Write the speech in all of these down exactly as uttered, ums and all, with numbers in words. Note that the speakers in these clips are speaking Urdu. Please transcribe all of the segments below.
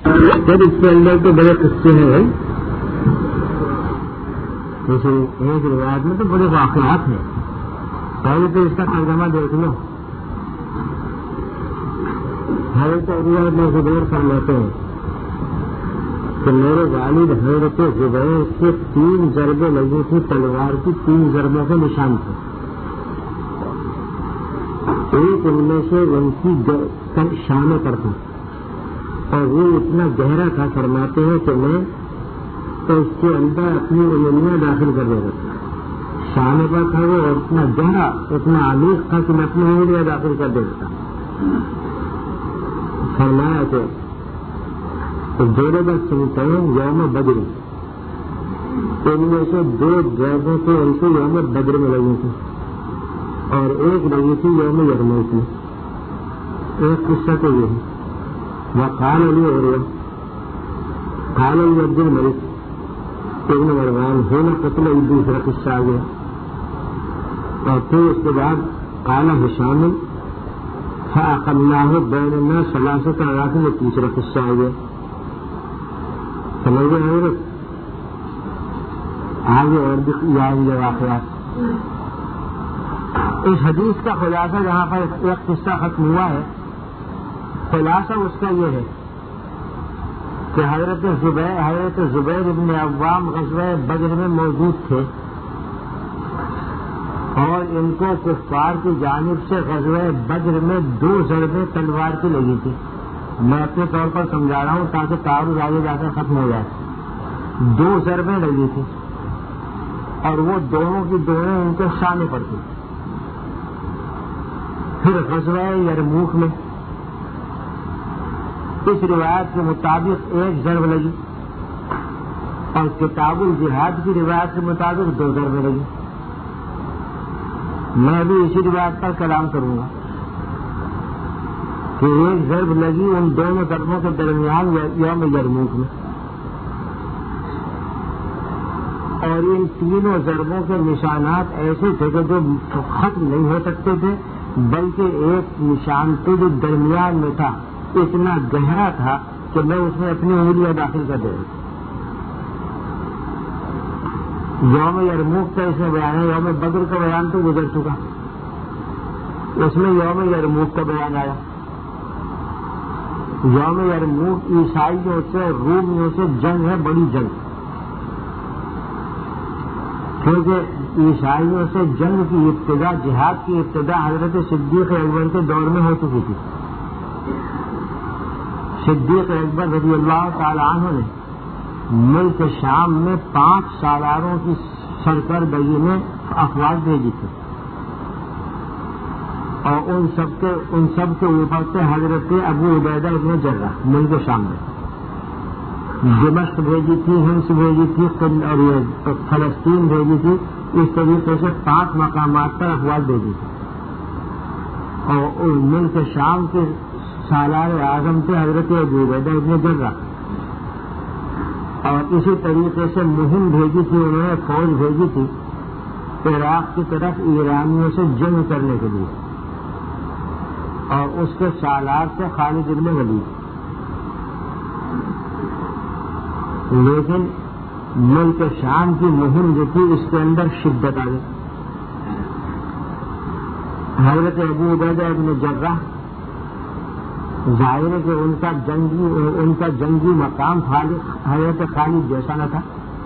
جب اس کے اندر تو بڑے قصے ہیں بھائی، جیسے ایک روایت میں تو بڑے واقعات ہیں. پہلے تو اس کا ترجمہ دیکھ لو. حضرت ابو بن زبیر فرماتے ہیں کہ میرے والد حضرت زبیر سے تین ضربیں لگی تھی تلوار کی، تین ضربوں کے نشان تھے. ایک ان میں سے ان کی شانے پر تھا اور وہ اتنا گہرا تھا، فرماتے ہیں کہ میں تو اس کے اندر اپنی انگلیاں داخل کر دیتا تھا. شانے پر تھا وہ اور اتنا گہرا، اتنا عمیق تھا کہ میں اپنی انگلیاں داخل کر دیتا تھا. فرمایا کہ دورے بس سنتے ہیں یوم بدر، ان میں سے دو ضربوں سے ان کو یوم بدر میں لگی تھی اور ایک لگی تھی یوم یرموک میں. ایک قصہ تو یہ ہے. وہ قال علی اور قال علی عبد الملک ابن مروان ہونا قتل ایک دوسرا قصہ آ گیا. اور پھر اس کے بعد قال ہشام فأقمناه بیننا ثلاثۃ آیات میں تیسرا قصہ آ گیا. سمجھ گئے حضرت؟ آگے اور بھی آئیں گے واقعات. اس حدیث کا خلاصہ جہاں پر ایک قصہ ختم ہوا ہے، خلاصہ اس کا یہ ہے کہ حضرت زبیر حضرت زبیر ابن عوام غزوہ بدر میں موجود تھے اور ان کو کفار کی جانب سے غزوہ بدر میں دو ضربیں تلوار کی لگی تھی. میں اپنے طور پر سمجھا رہا ہوں تاکہ تعارض آگے جا کر ختم ہو جائے. دو ضربیں لگی تھی اور وہ دونوں کی دونوں ان کے سامنے پر تھی. پھر غزوہ یرموک میں اس روایت کے مطابق ایک ضرب لگی اور کتاب الجہاد کی روایت کے مطابق دو ضربیں لگی. میں بھی اسی روایت پر کلام کروں گا کہ ایک ضرب لگی ان دونوں ضربوں کے درمیان یوم یرموک میں، اور ان تینوں ضربوں کے نشانات ایسے تھے کہ جو ختم نہیں ہو سکتے تھے، بلکہ ایک نشان تو جو درمیان میں تھا اتنا گہرا تھا کہ میں اس میں اپنی انگلیاں داخل کر دے رہی تھی. یوم یرموک کا اس میں بیان ہے. یوم بدر کا بیان تو گزر چکا، اس میں یوم یرموک کا بیان آیا. یوم یرموک عیسائیوں سے رومیوں سے جنگ ہے، بڑی جنگ، کیونکہ عیسائیوں سے جنگ کی ابتدا، جہاد کی ابتدا حضرت صدیق اکبر کے دور میں ہو چکی تھی. صدیق اکبر رضی اللہ تعالی عنہ نے ملک شام میں پانچ سالاروں کی سرکردگی میں افواج بھیجی تھی اور ان سب کے ان سب کے اوپر سے حضرت ابو عبیدہ ابن جرح ملک شام میں دمشق بھیجی تھی، ہنس بھیجی تھی اور فلسطین بھیجی تھی. اس طریقے سے پانچ مقامات پر افواج بھیجی تھی اور ملک شام کے سالار اعظم تھے حضرت ابو عبیدہ ابن جرح. اور اسی طریقے سے مہم بھیجی تھی، انہوں نے فوج بھیجی تھی عراق کی طرف ایرانیوں سے جنگ کرنے کے لیے، اور اس کے سالار سے خالد بن ولید. لیکن ملک شام کی مہم جو تھی اس کے اندر شدت آ گئی. حضرت ابو عبیدہ ابن جرح ظاہر ہے کہ ان کا جنگی ان کا جنگی مقام حضرت خالد جیسا نہ تھا.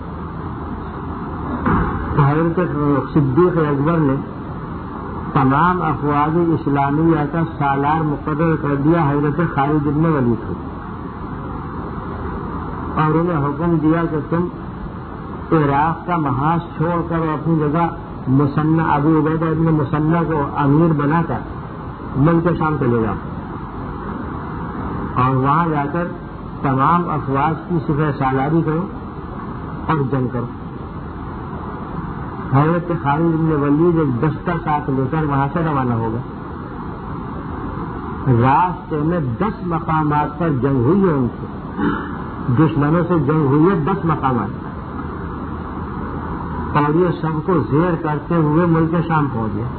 تو حضرت صدیق اکبر نے تمام افواج اسلامیہ کا سالار مقرر کر دیا حضرت خالد بن ولید کو اور انہیں حکم دیا کہ تم عراق کا محاذ چھوڑ کر اپنی جگہ مسنہ ابو عبیدہ ابن مسنہ کو امیر بنا کر ملک شام چلے جاؤ اور وہاں جا کر تمام افواج کی سپہ سالاری کرو اور جنگ کرو. حضرت خالد بن ولید ایک دستہ ساتھ لے کر وہاں سے روانہ ہوگا. راستے میں دس مقامات پر جنگ ہوئی ہے، ان سے دشمنوں سے جنگ ہوئی ہے دس مقامات، اور یہ سب کو زیر کرتے ہوئے ملک شام پہنچ گیا.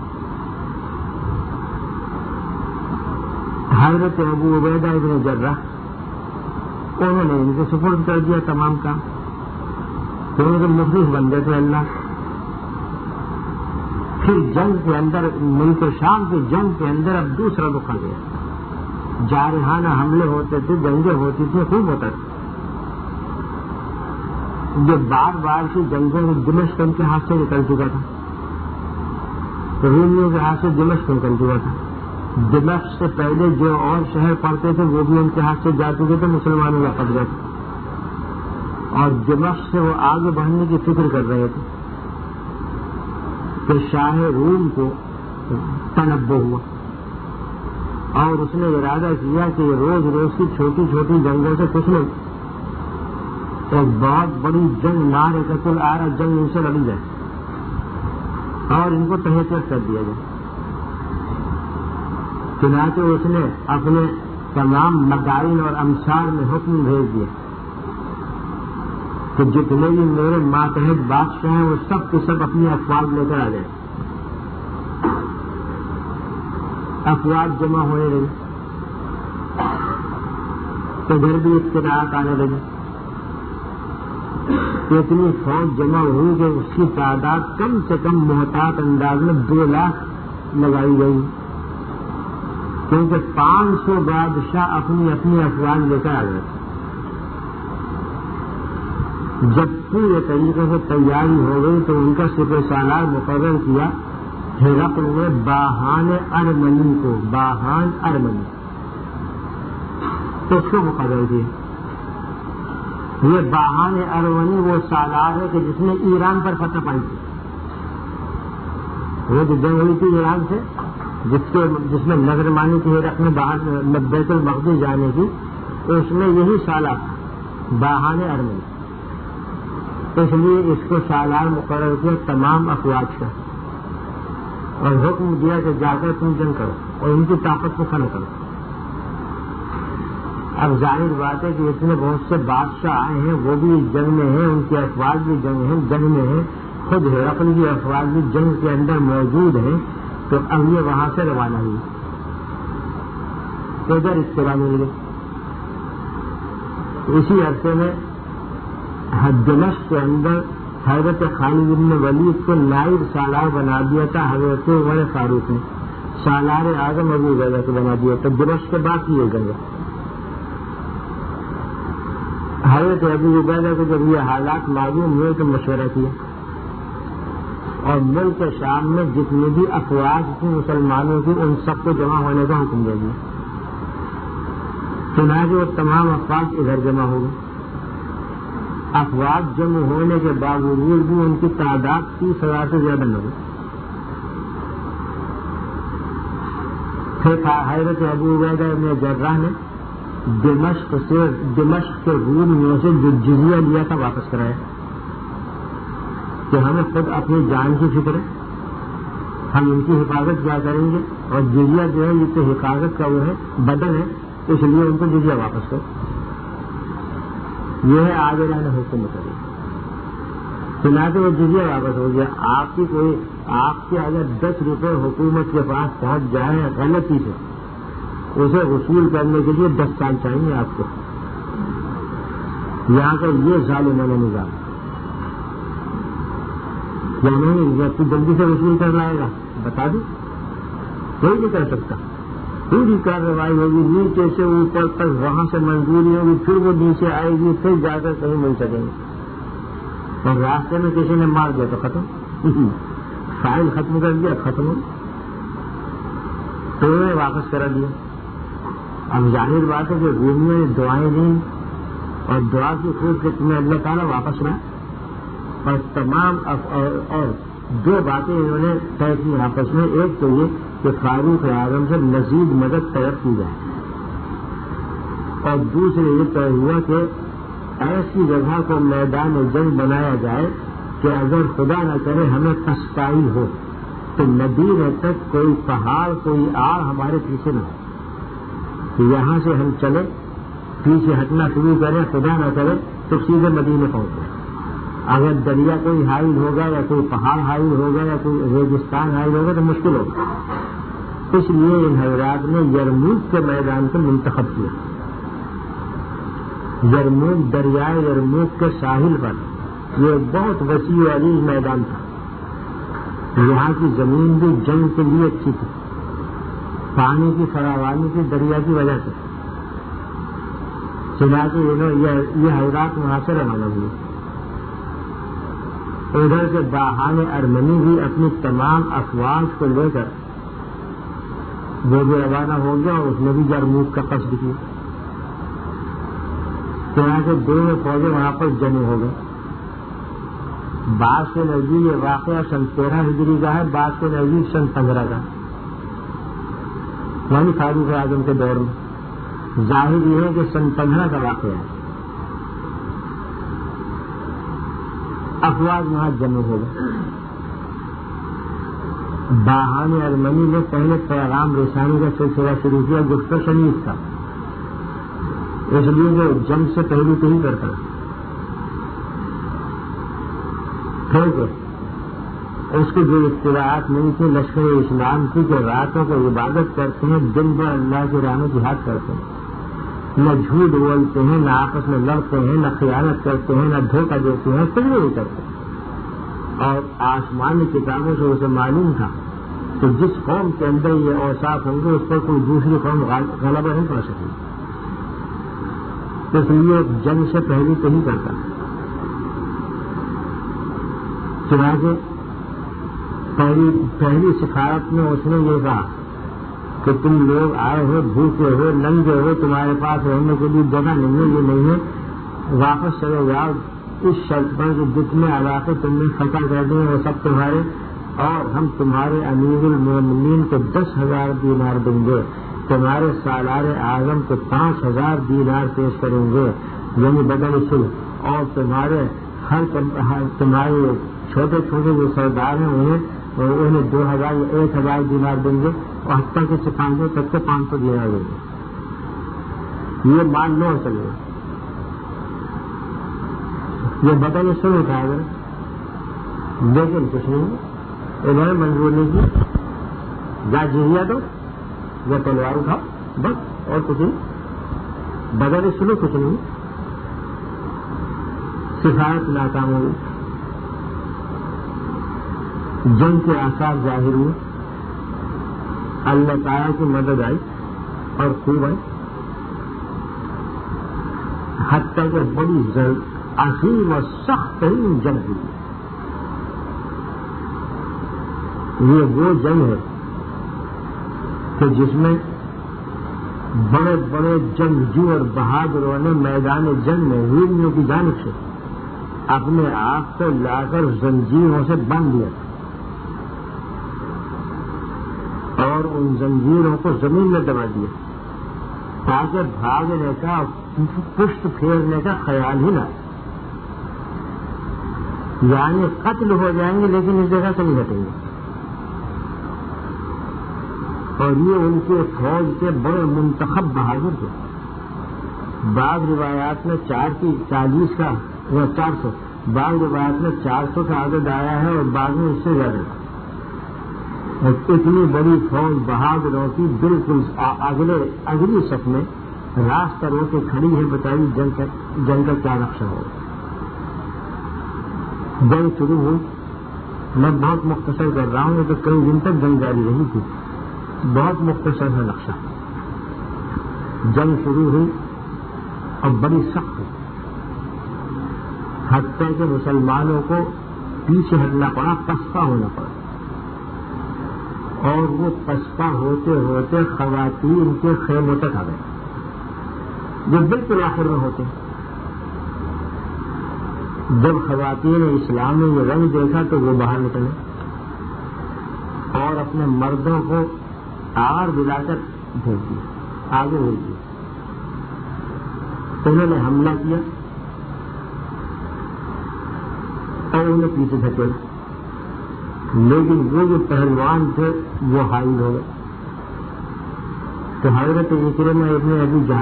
حضرت ابو عبیدہ ابن جرح انہوں نے ان کو سپرد کر دیا تمام کام، کیونکہ مخلص بندے تھے اللہ۔ پھر جنگ کے اندر، ملک شام کی جنگ کے اندر اب دوسرا رخ آ گیا، جارحانہ حملے ہوتے تھے، جنگیں ہوتی تھیں، خوب ہوتا تھا۔ جو بار بار کی جنگوں میں دمشق ان کے ہاتھ سے نکل چکا تھا، رومیوں کے ہاتھ سے دمشق نکل چکا تھا۔ دمشق سے پہلے جو اور شہر پڑتے تھے وہ بھی ان کے ہاتھ سے جا چکے تھے، مسلمانوں کا قبضہ تھا، اور دمشق سے وہ آگے بڑھنے کی فکر کر رہے تھے کہ شاہ روم کو تنبہ ہوا، اور اس نے ارادہ کیا کہ روز روز کی چھوٹی چھوٹی جنگوں سے کچھ نہیں، ایک بہت بڑی جنگ مار قتل آ رہا جنگ ان سے لڑی جائے اور ان کو تہذیب کر دیا جائے۔ چنانچہ اس نے اپنے تمام مدائن اور امثال میں حکم بھیج دیا کہ جتنے بھی میرے ماتحت بادشاہ ہیں وہ سب کے سب اپنی افواج لے کر آ جائیں۔ افواج جمع ہونے لگی، ادھر بھی اطلاعات آنے لگی، اتنی فوج جمع ہوئی کہ اس کی تعداد کم سے کم محتاط انداز میں دو لاکھ لگائی گئی، کیونکہ پانچ سو بادشاہ اپنی اپنی افواج لے کر آ گئے۔ جب پورے طریقے سے تیاری ہو گئی تو ان کا سپہ سالار مقرر کیا ہرقل نے باہان ارمنی کو، باہان ارمنی تو اس کو مقرر کیا۔ یہ باہان ارمنی وہ سالار ہے کہ جس نے ایران پر فتح پائی تھی، وہ جو جنگ ہوئی تھی ایران سے، جس کے جس میں نظر مانی کی ہرقل میں باہر بیت المقدس جانے کی، اس میں یہی سالار تھا باہان ارمنی، اس لیے اس کو سالار مقرر کیا تمام افواج کا، اور حکم دیا کہ جا کر تم جنگ کرو اور ان کی طاقت کو ختم کرو۔ اب ظاہر بات ہے کہ اتنے بہت سے بادشاہ آئے ہیں، وہ بھی جنگ میں ہیں، ان کی افواج بھی جنگ ہیں جنگ میں ہیں، خود ہرقل کی افواج بھی جنگ کے اندر موجود ہیں، تو اب یہ وہاں سے روانہ ہوئی، ادھر اطلاع مل گئی۔ اسی عرصے میں دمشق کے اندر حضرت خالد بن ولید کو نائب سالار بنا دیا تھا حضرت عمر فاروق نے، سالار اعظم ابو عبیدہ کو بنا دیا تھا۔ دمشق کے بعد کی یہ جگہ حضرت ابو عبیدہ کو جب یہ حالات معلوم ہوئے تو مشورہ کیا، اور ملک شام میں جتنی بھی افواج تھیں مسلمانوں کی ان سب کو جمع ہونے کا حکم دے دیا۔ چنانچہ وہ تمام افواج ادھر جمع ہو گئے۔ افواج جمع ہونے کے باوجود بھی ان کی تعداد تیس ہزار سے زیادہ نہ ہوئی۔ پھر حضرت ابو عبیدہ بن جراح نے دمشق سے دمشق کے رومیوں سے جو جزیہ لیا تھا واپس کرایا کہ ہمیں خود اپنی جان کی فکر ہے، ہم ان کی حفاظت کیا کریں گے، اور جزیہ جو ہے یہ تو حفاظت کا وہ ہے بدل ہے، اس لیے ان کو جزیہ واپس کرو۔ یہ ہے عادلانہ حکومت ہے۔ چنانچہ وہ جزیہ واپس ہو گیا۔ آپ کی کوئی آپ کے اگر دس روپے حکومت کے پاس پہنچ جائیں غلطی سے، اسے وصول کرنے کے لیے دس سال چاہیے آپ کو۔ یہاں کا یہ ظالمانہ نظام یا نہیں، یا تو جلدی سے وصول کر لائے گا بتا دو، کوئی نہیں کر سکتا۔ پوری کارروائی ہوگی نیچے سے اوپر تک، وہاں سے منظوری ہوگی، پھر وہ نیچے آئے گی، پھر جا کر کہیں مل سکیں گے، اور راستے میں کسی نے مار دیا تو ختم، فائل ختم کر دیا ختم ہو، تو انہیں واپس کرا دیا۔ اب ظاہر بات ہے کہ رومیوں نے دعائیں دیں اور دعا کی خود سے تمہیں اللہ تعالیٰ واپس لا، اور تمام اور دو باتیں انہوں نے طے کی آپس میں، ایک تو یہ کہ فاروق اعظم سے مزید مدد طلب کی جائے، اور دوسرے یہ طے ہوا کہ ایسی جگہ کو میدان جنگ بنایا جائے کہ اگر خدا نہ کرے ہمیں پچھتائی ہو تو مدینے تک کوئی پہاڑ کوئی آڑ ہمارے پیچھے نہ ہو، کہ یہاں سے ہم چلے پیچھے ہٹنا شروع کریں، خدا نہ کرے تو سیدھے مدینے پہنچ جائیں۔ اگر دریا کوئی حائل ہوگا یا کوئی پہاڑ حائل ہوگا یا کوئی ریگستان حائل ہوگا تو مشکل ہوگا، اس لیے ان حضرات نے یرموک کے میدان کو منتخب کیا۔ یرموک دریائے یرموک کے ساحل پر یہ بہت وسیع و عریض میدان تھا. یہاں کی زمین بھی جنگ کے لیے اچھی تھی, پانی کی فراوانی کی دریا کی وجہ سے. چنانچہ یہ حضرات وہاں سے روانہ ہوئے. ادھر سے باہان ارمنی بھی اپنی تمام افواج کو لے کر وہ بھی روانہ ہو گیا اور اس نے بھی یرموک کا قصد کیا. چنانچہ دونوں فوجیں وہاں پر جمع ہو گئے. بعض کے نزدیک یہ واقعہ سن تیرہ ہجری کا ہے, بعض کے نزدیک سن پندرہ کا, یعنی فاروق اعظم کے دور میں. ظاہر یہ ہے کہ سن پندرہ کا واقعہ ہے. افواج وہاں جمع ہو گئے. باہان ارمنی نے پہلے پیغام رسانی کا سلسلہ شروع کیا, گفت شنیف تھا, اس لیے وہ جنگ سے پہلے تو ہی کرتا. اس کی جو اطلاعات نہیں تھی لشکر اسلام کی کہ راتوں کو عبادت کرتے ہیں, دن بھر اللہ کی راہ میں جہاد کرتے ہیں, نہ جھوٹ بولتے ہیں, نہ آپس میں لڑتے ہیں, نہ خیانت کرتے ہیں, نہ دھوکہ دیتے ہیں, کچھ نہیں کرتے. اور آسمانی کتابوں سے اسے معلوم تھا کہ جس قوم کے اندر یہ اوصاف ہوں گے اس پر کوئی دوسری قوم غلبہ نہیں پا سکے. اس لیے جنگ سے پہلے تو ہی کرتا. چنانچہ پہلی پہلی سفارت میں اس نے یہ کہا کہ تم لوگ آئے ہو, بھوکے ہو, ننگے ہو, تمہارے پاس رہنے کے لیے جگہ نہیں ہے, یہ نہیں ہے, واپس چلے جاؤ اس شرط پر کہ جتنے علاقے تم نے فتح کر دیے وہ سب تمہارے, اور ہم تمہارے امیر المومنین کو دس ہزار دینار دیں گے, تمہارے سالار اعظم کو پانچ ہزار دینار پیش کریں گے یعنی بدل صلح, اور تمہارے ہر تمہارے چھوٹے چھوٹے جو سردار ہیں انہیں انہیں دو ہزار یا ایک ہزار دینار دیں گے, اور ہفتہ کے سپاہیوں تک کے پانچ سو دینار دیں گے. یہ مان لو چلے گا. یہ بدل سے اٹھایا گیا, لیکن کچھ نہیں, انہوں نے منظور نہیں کی. یا جزیہ دو یا تلوار اٹھاؤ, بس, اور کچھ نہیں. بدل سلو کچھ نہیں. سفارت ناکام ہوئی. جنگ کے آثار ظاہر ہوئے. اللہ تعالیٰ کی مدد آئی اور خوب آئی. حتیٰ کہ بڑی عظیم اور سخت ترین جنگ ہوئی. یہ وہ جنگ ہے کہ جس میں بڑے بڑے جنگجو اور بہادروں نے میدان جنگ میں ویروں کی جانب سے اپنے آپ کو لا کر زنجیروں سے باندھ دیا اور ان زنجیروں کو زمین میں دبا دیا تاکہ بھاگنے کا پشت پھیرنے کا خیال ہی نہ, یعنی قتل ہو جائیں گے لیکن اس جگہ سے نہیں ہٹیں گے. اور یہ ان کے فوج کے بڑے منتخب بہادر تھے. بعض روایات میں چار کی چالیس کا یا چار سو, بعض روایات میں چار سو کا عدد آیا ہے اور بعض میں اس سے زیادہ. اتنی بڑی فوج بہادروں کی بالکل اگلے اگلی صف میں راستہ رو کے کھڑی ہے. بتائیے جنگ کا جنگ کا کیا نقشہ ہوگا. جنگ شروع ہوئی. میں بہت مختصر کر رہا ہوں کہ کئی دن تک جنگ جاری رہی تھی. بہت مختصر ہے نقشہ. جنگ شروع ہوئی اور بڑی سخت, حتیٰ کہ مسلمانوں کو پیچھے ہٹنا پڑا, پسپا ہونا پڑا. اور وہ پسپا ہوتے ہوتے خواتین کے خیموں تک آ گئے جو بالکل آخر میں ہوتے ہیں. جب خواتین اسلام نے یہ رنگ دیکھا تو وہ باہر نکلے اور اپنے مردوں کو آڑ دلا کر بھیج دیا, آگے بھیج دیا. انہوں نے حملہ کیا اور انہیں پیچھے دھکیلا, لیکن وہ جو پہلوان تھے وہ حائل ہو گئے. تو حضرت اکرمہ ابن ابی جہل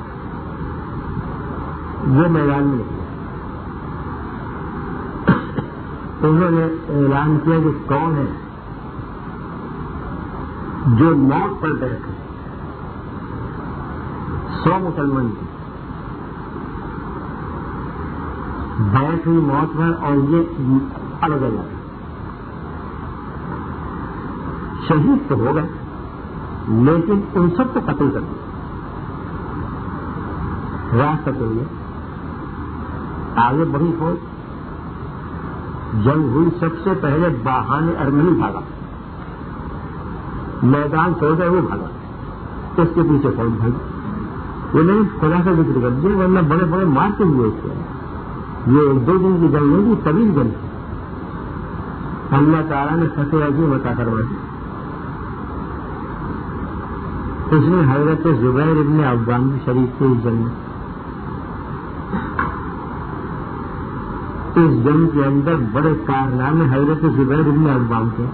وہ میدان میں نکلے. انہوں نے اعلان کیا کہ کون ہے جو موت پر بیٹھے. سو مسلمان تھے بیٹھ ہوئی موت ہے اور یہ الگ الگ شہید تو ہو گئے لیکن ان سب کو قتل کر دیا. راستہ کے لیے آگے بڑی فوج جنگ ہوئی. سب سے پہلے باہان ارمنی بھاگا, میدان چھوڑ کر وہ بھاگا, اس کے پیچھے فوج بھاگی. وہ نہیں خدا کا ذکر کر دیا ورنہ بڑے بڑے مارتے ہوئے اس کو. یہ ایک دو دن کی جنگ نہیں تھی, طویل جنگ تھی. اللہ تعالیٰ نے فتح عظیم عطا کروا دی. اس نے حضرت زبیر ابن عوام کی شریک تھے اس جنگ میں. اس جنگ کے اندر بڑے کارنامے حضرت زبیر ابن عوام کے,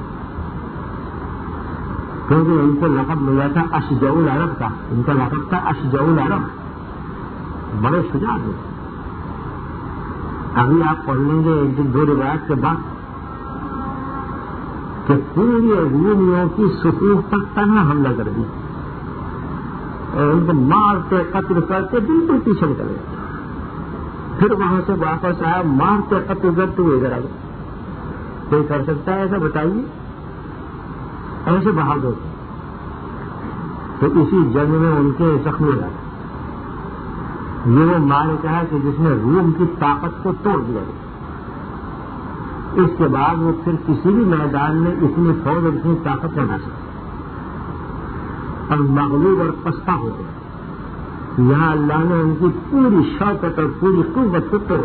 کیونکہ ان کو لقب ملا تھا اشجع العرب کا. ان کا لقب تھا اشجع العرب, بڑے شجاع تھے. ابھی آپ پڑھ لیں گے ایک دن دو روایت کے بعد کہ پوری رومیوں کی صفوف تک تنہا حملہ کر دی اور ان کو مارتے قتل کرتے بالکل پیچھے نکل گئے. پھر وہاں سے واپس آیا, مارتے قتل کرتے ہوئے ادھر آ گئے. کوئی کر سکتا ہے ایسا؟ بتائیے. ایسے بہادر تو اسی جنگ میں ان کے زخم ہو جاتے. یہ وہ معرکہ ہے کہ جس نے روم کی طاقت کو توڑ دیا. اس کے بعد وہ پھر کسی بھی میدان میں اتنی فوج اور اتنی طاقت نہ لا سکتے اور مغلوب اور پستہ ہو گئے. یہاں اللہ نے ان کی پوری شوکت اور پوری قوت کو توڑ.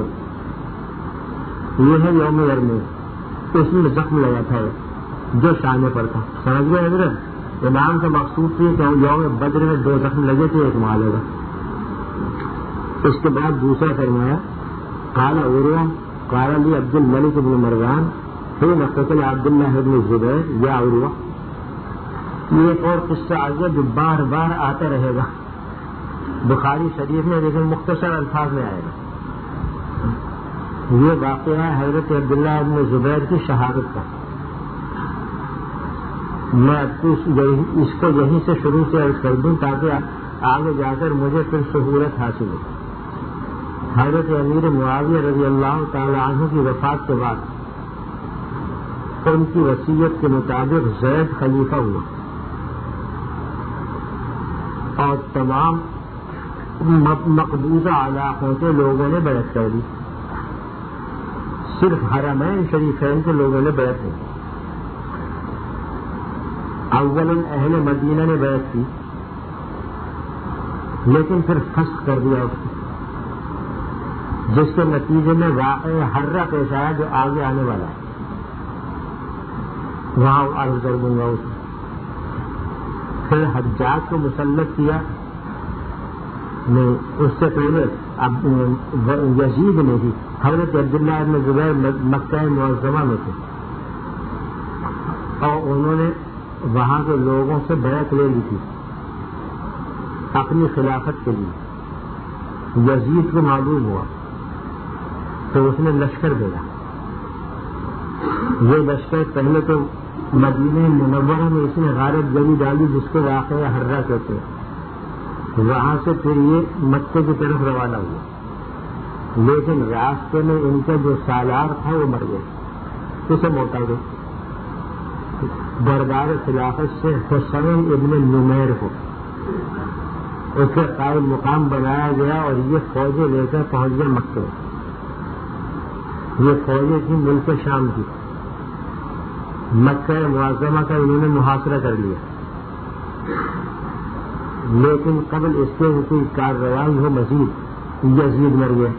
یہ ہے یوم یرموک. اس میں زخم لگا تھا جو شانے پر تھا. سمجھ گئے حضرت؟ امام کا مقصود تھی کہ یوم بدر میں دو زخم لگے تھے, ایک مال ہوگا. اس کے بعد دوسرا فرمایا قال عروہ قال لی عبد الملک بن مروان حين قتل عبداللہ بن زبیر یا عروہ. یہ ایک اور قصہ آگے جو بار بار آتا رہے گا بخاری شریف میں, لیکن مختصر الفاظ میں آئے گا. یہ واقعہ ہے حضرت عبداللہ بن زبیر کی شہادت کا. میں اس کو یہیں سے شروع سے عرض کر دوں تاکہ آگے جا کر مجھے پھر سہولت حاصل ہو. حضرت امیر معاویہ رضی اللہ تعالی عنہ کی وفات کے بعد ان کی وصیت کے مطابق زید خلیفہ ہوا اور تمام مقبوضہ علاقوں کے لوگوں نے بیعت کر دی. صرف حرمین شریفین کے لوگوں نے بیعت کی. اولاً اہل مدینہ نے بیعت کی لیکن پھر فسخ کر دیا اس کو, جس کے نتیجے میں واقع حرہ پیش آیا جو آگے آنے والا ہے. وہاں عرض کر دوں گا اسے. پھر حجاج کو مسلط کیا نہیں, اس سے پہلے اب یزید نے بھی. حضرت عبداللہ بن زبیر مکہ معظمہ میں تھے اور انہوں نے وہاں کے لوگوں سے بیعت لے لی تھی اپنی خلافت کے لیے. یزید کو معلوم ہوا تو اس نے لشکر بھیجا. یہ لشکر پہلے تو مدینہ منورہ میں اس نے غارت گری ڈالی جس کو واقعہ حرہ کہتے ہیں. وہاں سے پھر یہ مکے کی طرف روانہ ہوا, لیکن راستے میں ان کا جو سالار تھا وہ مر گیا. اسے موتا گیا. دربار خلافت سے حسین ابن نمیر کو اس کا قائم مقام بنایا گیا اور یہ فوجیں لے کر پہنچ گئے مکے. یہ فوجیں تھیں ملک شام کی. مکہ معظمہ کا انہوں نے محاصرہ کر لیا, لیکن قبل اس کے کوئی کارروائی ہو مزید یزید مر گیا.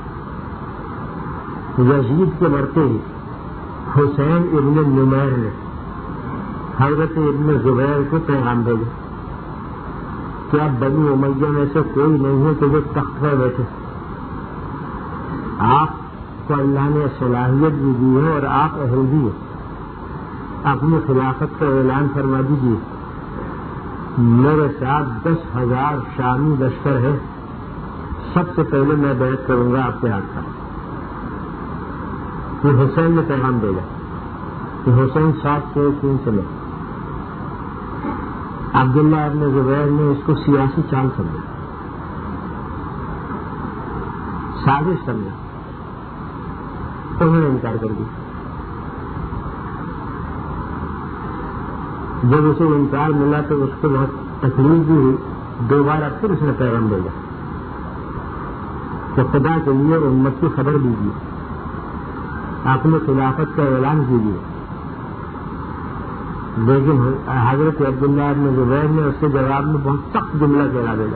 یزید کے مرتے ہی حسین ابن نمیر نے حضرت ابن زبیر کو پیغام بھیجا کہ اب بنی امیہ میں سے کوئی نہیں ہے کہ وہ تخت پر بیٹھے. آپ کو اللہ نے صلاحیت بھی دی ہے اور آپ اہل بھی ہیں. اپنی خلافت کا اعلان فرما دیجیے. میرے ساتھ دس ہزار شامی لشکر ہے, سب سے پہلے میں بیعت کروں گا آپ کے ہاتھ کا. یہ حسین نے پیغام بھیجا کہ حسین سات سو تین سے لے. عبداللہ ابن زبیر نے اس کو سیاسی چال سمجھا, سازش سمجھا. انہوں نے انکار کر دیا. جب اسے انکار ملا تو اس کو بہت تکلیف بھی ہوئی. دوبارہ پھر اس نے پیغام بھیجا تو خدا کے لیے امت کی خبر دیجیے, اپنے خلافت کا اعلان کیجیے. لیکن حضرت عبداللہ بن زبیر نے اس کے جواب میں بہت سخت جملہ کہہ دیا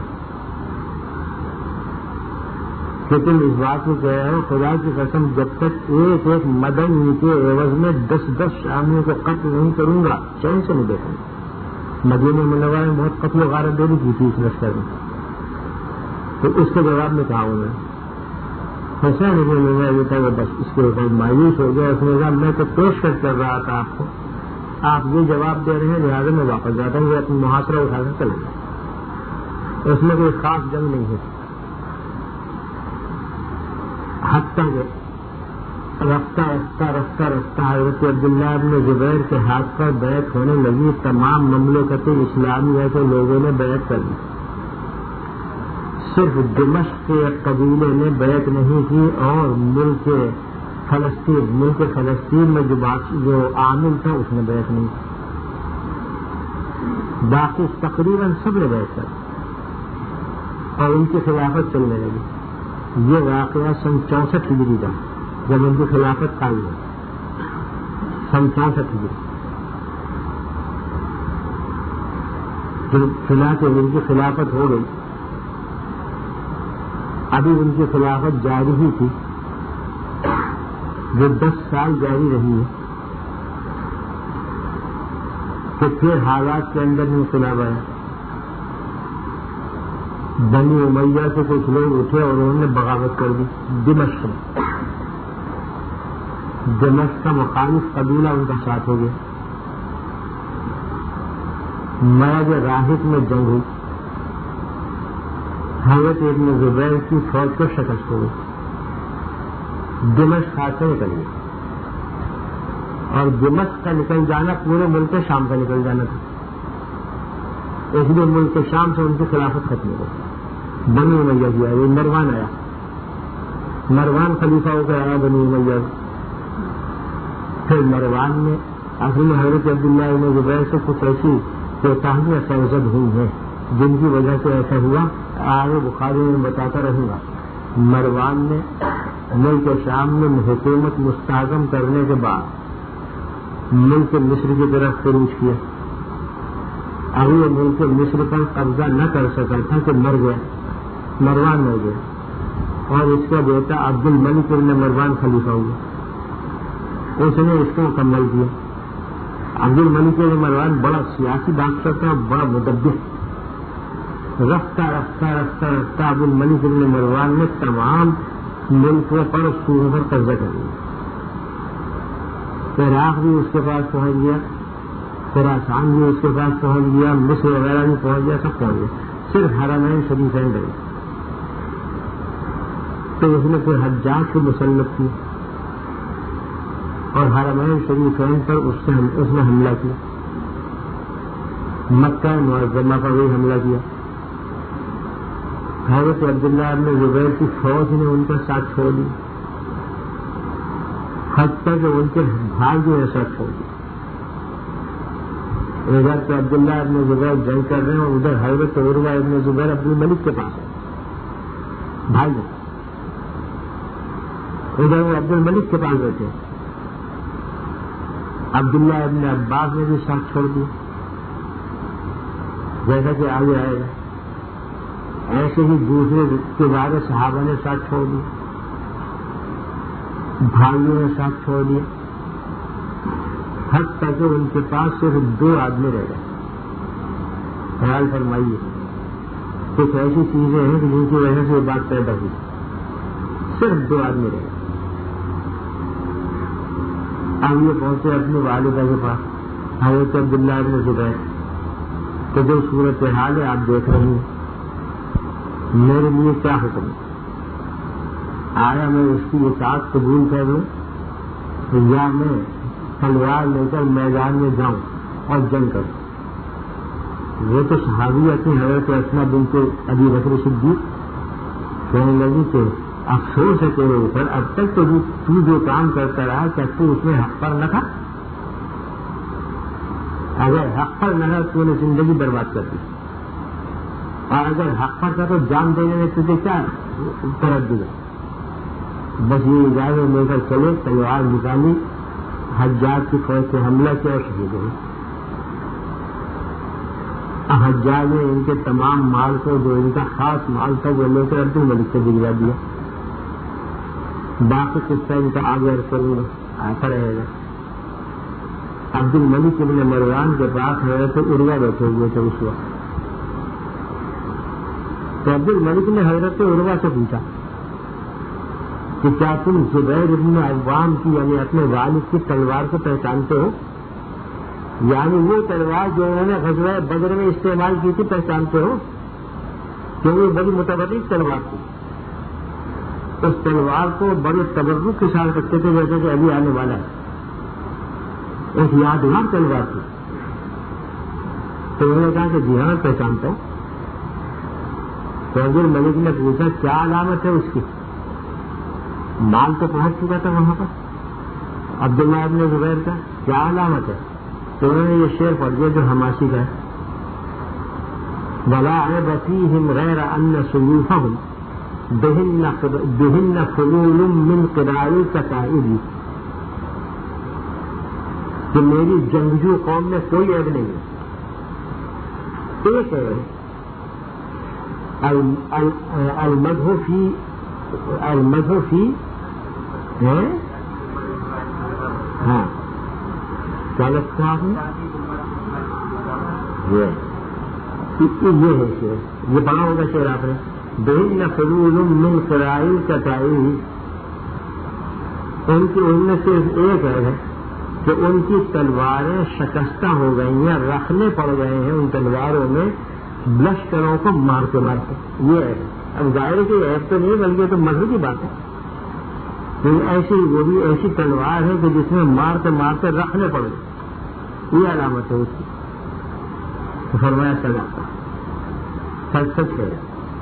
کہ تم اس بات کو کہہ رہے ہو خدا کی قسم جب تک ایک ایک مدن کے عوض میں دس دس شامیوں کو قتل نہیں کروں گا چین سے نہیں دیکھوں گا. مدینہ منورہ میں بہت قتل و غارت دینی کی تھی اس لشکر میں, تو اس کے جواب میں کہا ہوں میں حسین ابن زبیر یہ تھا کہ بس اس کے اوپر مایوس ہو گیا. اس نے کہا میں تو پیش کر رہا تھا آپ کو, آپ یہ جواب دے رہے ہیں لہٰذا میں واپس جاتا ہوں, وہ اپنا محاصرہ اٹھا کر چل گیا. اس میں کوئی خاص جنگ نہیں ہے. حتیٰ کہ رفتہ رفتہ رفتہ رفتہ حضرت عبداللہ بن زبیر کے ہاتھ پر بیعت ہونے لگی. تمام مملکت اسلامیہ کے لوگوں نے بیعت کر لی. صرف دمشق کے قبیلے نے بیعت نہیں کی اور ملک فلسطین ملک فلسطین میں جو بات جو عامل تھا اس نے بیعت نہیں کی. باقی تقریباً سب نے بیعت کر اور ان کی خلافت چلنے لگی. یہ واقعہ سن چونسٹھ ہجری کا جب ان کی خلافت قائم ہوئی. سن چونسٹھ ہجری جب چنانچہ ان کی خلافت ہو گئی. ابھی ان کی خلافت جاری ہی تھی جو دس سال جاری رہی ہے کہ پھر حالات کے اندر انقلاب آیا. بنی امیہ سے کچھ لوگ اٹھے اور انہوں نے بغاوت کر دی. دمشق میں دمشق کا مخالف قبیلہ ان کا ساتھ ہو گیا. مرج راہب میں جنگ ہوئی. حضرت ابن زبیر کی فوج کو شکست ہو گئی. دمشق ہاتھ سے نکل گئی اور دمشق کا نکل جانا پورے ملک شام کا نکل جانا تھا. اس لیے ملک شام سے ان کی خلافت ختم ہو گئی. بنی امیہ بھی آئی. مروان آیا, مروان خلیفہ ہو کر آیا بنی امیہ. پھر مروان نے اصل میں حضرت عبداللہ بن زبیر سے کچھ ایسی کوتاہیاں سرزد ہوئی ہیں جن کی وجہ سے ایسا ہوا. آگے بخاری میں بتاتا رہوں گا. مروان نے ملک شام میں حکومت مستحکم کرنے کے بعد ملک مصر کی طرف خروج کیا. اب یہ ملک مصر پر قبضہ نہ کر سکا تھا کہ مر گیا. مروان مر گیا اور اس کا بیٹا عبد الملک ابن مروان خلیفہ ہوا. اس نے اس کو مکمل کیا. عبد الملک ابن مروان بڑا سیاسی بادشاہ تھا, بڑا مدبر. رفتہ رفتہ رفتہ رفتہ عبد الملک ابن مروان نے تمام ملکوں پر سوروں پر قبضہ کر لیا. عراق بھی اس کے پاس پہنچ گیا, خراسان بھی اس کے پاس پہنچ گیا, مصر وغیرہ بھی پہنچ گیا, سب پہنچ گیا. صرف حرمین شریفین رہے. تو اس نے پھر حجاج کو مسلط کیا اور حرمین شریفین پر اس, سے اس نے حملہ کیا. مکہ معظمہ پر بھی حملہ کیا. حضرت عبداللہ بن زبیر کی فوج نے ان کا ساتھ چھوڑ دیا. حتیٰ کہ ان کے بھائی جو ہے ساتھ چھوڑ دیا. ادھر تو عبداللہ بن زبیر جنگ کر رہے ہیں اور ادھر حضرت عروہ بن زبیر عبد الملک کے پاس ہے بھائی. ادھر وہ عبد الملک کے پاس بیٹھے. عبداللہ ابن عباس نے بھی ساتھ چھوڑ دیا جیسا کہ آگے آئے گا. ایسے ہی دوسرے کبار صحابہ نے ساتھ چھوڑ دیا, بھائیوں نے ساتھ چھوڑ دیا. حتیٰ کہ ان کے پاس صرف دو آدمی رہ گئے. خیال فرمائیے, کچھ ایسی چیزیں ہیں کہ جن کی وجہ سے یہ بات پیدا ہوئی. صرف دو آدمی رہ گئے. اب یہ پہنچے اپنی والدہ کے پاس حضرت عبداللہ بن زبیر. تو جو صورت حال ہے آپ دیکھ رہے ہیں, میرے لیے کیا حکم ہے؟ آیا میں اس کی اطاعت قبول کر لوں یا میں تلوار لے کر میدان میں جاؤں اور جنگ کروں؟ وہ تو صحابی اپنی حضرت اسماء بنت ابی بکر صدیق کہنے لگی کہ افسوس ہے تیرے اوپر، اب تک تو تو جو کام کرتا رہا کیا تو اس میں حق پر نہ تھا؟ اگر حق پر نہ تھا تو نے زندگی برباد کر دی، اور اگر حق پر تھا تو جان دینے میں تجھے کیا تردد ہے؟ بس یہ اجازت لے کر چلے، تلوار نکالی، حجاج کی فوج سے حملہ کیا اور شہید ہوئے۔ حجاج نے ان کے تمام مال کو، جو ان کا خاص مال تھا، وہ لے کر عبد الملک کو بھجوا دیا۔ باقی قصہ ان کا آگے عرض کروں گا، آتا رہے گا۔ عبد الملک ابن مروان کے پاس حضرت عروہ بیٹھے ہوئے تھے اس وقت، تو عبد الملک نے حضرت عروہ سے پوچھا کہ کیا تم زبیر ابن عوام کی یعنی اپنے والد کی تلوار کو پہچانتے ہو؟ یعنی وہ تلوار جو انہوں نے غزوہ بدر میں استعمال کی تھی پہچانتے ہو؟ کیونکہ وہ بڑی متبرک تلوار تھی، اس تلوار کو بڑے تبرک کے ساتھ رکھتے تھے جیسے کہ ابھی آنے والا ہے، ایک یادگار تلوار تھی۔ تو انہوں نے کہا کہ جی ہاں پہچانتا ہوں۔ تو عبد الملک نے پوچھا کیا علامت ہے اس کی؟ مال تو پہنچ چکا تھا وہاں پر عبداللہ ابن زبیر کا، کیا علامت ہے؟ تو انہوں نے یہ شعر پڑھ دیا جو حماسی کا ہے، وَلَا عَيْبَ فِيهِمْ غَيْرَ أَنَّ سُيُوفَهُمْ بِهِنَّ خُلُولٌ مِّن قِرَارِ الْكَتَائِبِ، کہ میری جنگجو قوم میں کوئی عیب نہیں ہے، ایک ہے المدح فی المدح فی ہاں کیا لگتا ہے آپ نے؟ یہ ہے شعر، یہ پڑھا ہوگا شعر آپ نے، بِهِنَّ خُلُولٌ مِّن قِرَارِ الْكَتَائِبِ، ان کی ان میں صرف ایک ہے کہ ان کی تلواریں شکستہ ہو گئی ہیں، رخنے پڑ گئے ہیں ان تلواروں میں لشکروں کو مارتے مارتے۔ یہ ہے، اب ظاہر کہ ایپ تو نہیں بلکہ تو مزے کی بات ہے، لیکن ایسی وہ بھی ایسی تلوار ہے کہ جس میں مارتے مارتے رکھنے پڑ گئے، یہ علامت ہے اس کی۔ تو فرمایا سچ سچ سچ ہے۔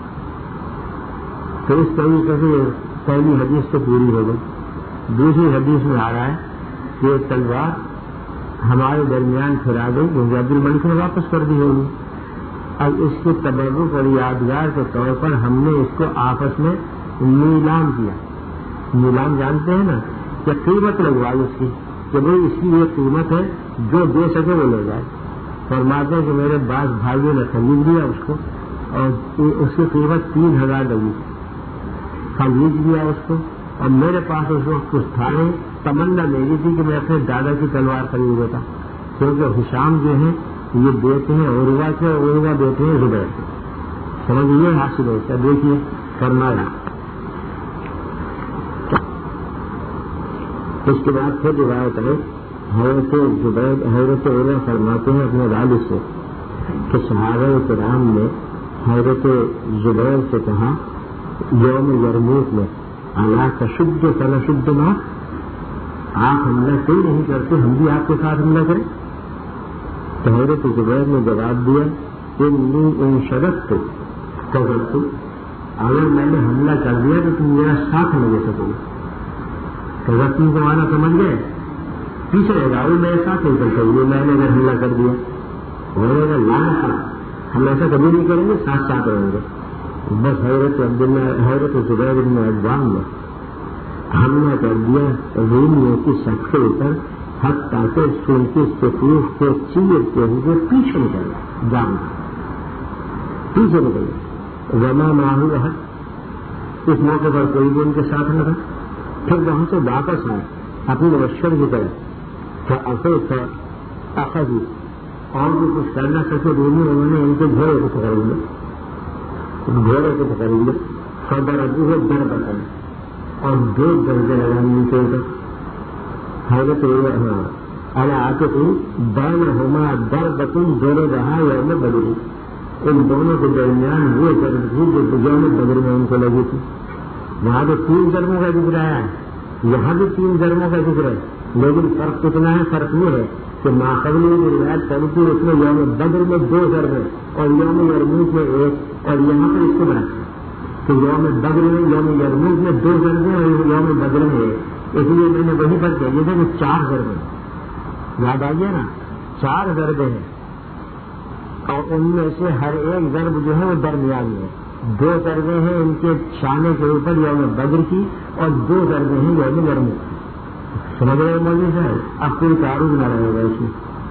تو اس طریقے سے پہلی حدیث تو پوری ہو گئی۔ دوسری حدیث میں آ رہا ہے کہ یہ تلوار ہمارے درمیان پھیلا گئی، کیونکہ عبد الملک نے واپس کر دی ہوگی۔ اب اس کے تبرک اور یادگار کے طور پر ہم نے اس کو آپس میں نیلام کیا۔ نیلام جانتے ہیں نا، کہ قیمت لگوائی اس کی، کہ بھائی اس کی یہ قیمت ہے، جو دے سکے وہ لے جائے۔ فرماتے ہیں کہ میرے بعض بھائیوں نے خرید لیا اس کو، اور اس کی قیمت تین ہزار لگی، خرید لیا اس کو، اور میرے پاس اس وقت کچھ تھا نہیں۔ تمنا میری تھی کہ میں اپنے دادا کی تلوار خرید لیتا، کیونکہ حشام جو ہیں یہ بیٹے ہیں عروہ کے، عروہ بیٹے ہیں زبیر کے، سمجھ یہ حاصل ہوتا ہے۔ دیکھیے فرمایا، اس کے بعد پھر روایت ہے حضرت زبیر حضرت عروہ فرماتے ہیں اپنے والد سے کہ صحابہ کرام نے حضرت زبیر سے کہا یوم یرموک میں اللہ تشد فنشد ما، آپ حملہ کوئی نہیں کرتے، ہم بھی آپ کے ساتھ حملہ کریں؟ تو حضرت زبیر نے جواب دیا انی ان شرط تو اگر میں نے حملہ کر دیا تو تم میرا ساتھ نہ دے سکو گے۔ تو رسم کو مانا سمجھ گئے، پیچھے رہ جاؤ، میرے ساتھ نہیں کر سکوں گے، میں نے اگر حملہ کر دیا بولے گا لانا، ہم ایسا کبھی نہیں کریں گے، ساتھ ساتھ رہیں گے۔ بس حضرت عبداللہ حضرت زبیر بن عوام نے حملہ کر دیا رومیوں کی سب کے اوپر، حتیٰ کہ ان کی صفوف کو چیرتے ہوئے پیچھے نکل گئے، جان پیچھے نکل گئے۔ وما ماہو حق، اس موقع پر کوئی بھی ان کے ساتھ نہ رہا۔ پھر وہاں سے واپس آئے اپنی مشور کی طرف، تو اصل تھا اخذ اور بھی کچھ کرنا سکے رومی، انہوں نے ان کے گھوڑے کو پکڑ لیا، گھوڑے کو پکڑ لیا، فدر ابو ہے در بتائیں اور دو درجے لگانے نیچے اوپر۔ حضرت ہاں اللہ آتے تھی بین ہما در بتن دونوں رہا یوم بدری، ان دونوں کے درمیان وہ درد تھی جو یوم بدر میں ان کو لگی تھی۔ وہاں تو تین ضربوں کا ذکر آیا ہے، یہاں بھی تین ضربوں کا ذکر ہے، لیکن فرق کتنا ہے؟ فرق یہ ہے کہ ماقبلی جو روایت چلتی اس میں یوم بدر میں دو ضربے اور یوم یرموک میں ایک، اور یہاں پر اس کو بنا کہ یوم بدر میں یوم یرموک میں دو ضربیں اور یوم بدر میں، اس لیے میں نے وہی پر کہہ دیا تھا کہ چار ضربیں، یاد آ گیا نا، چار ضربیں ہیں اور ان میں سے ہر ایک ضرب جو ہے وہ درمیان میں، دو ضربیں ہیں ان کے شانے کے اوپر یوم بدر کی اور دو ضربیں ہیں یوم یرموک کی. سمجھ رہے مولوی صاحب؟ اب کوئی تعارض نہ رہے گا اس میں.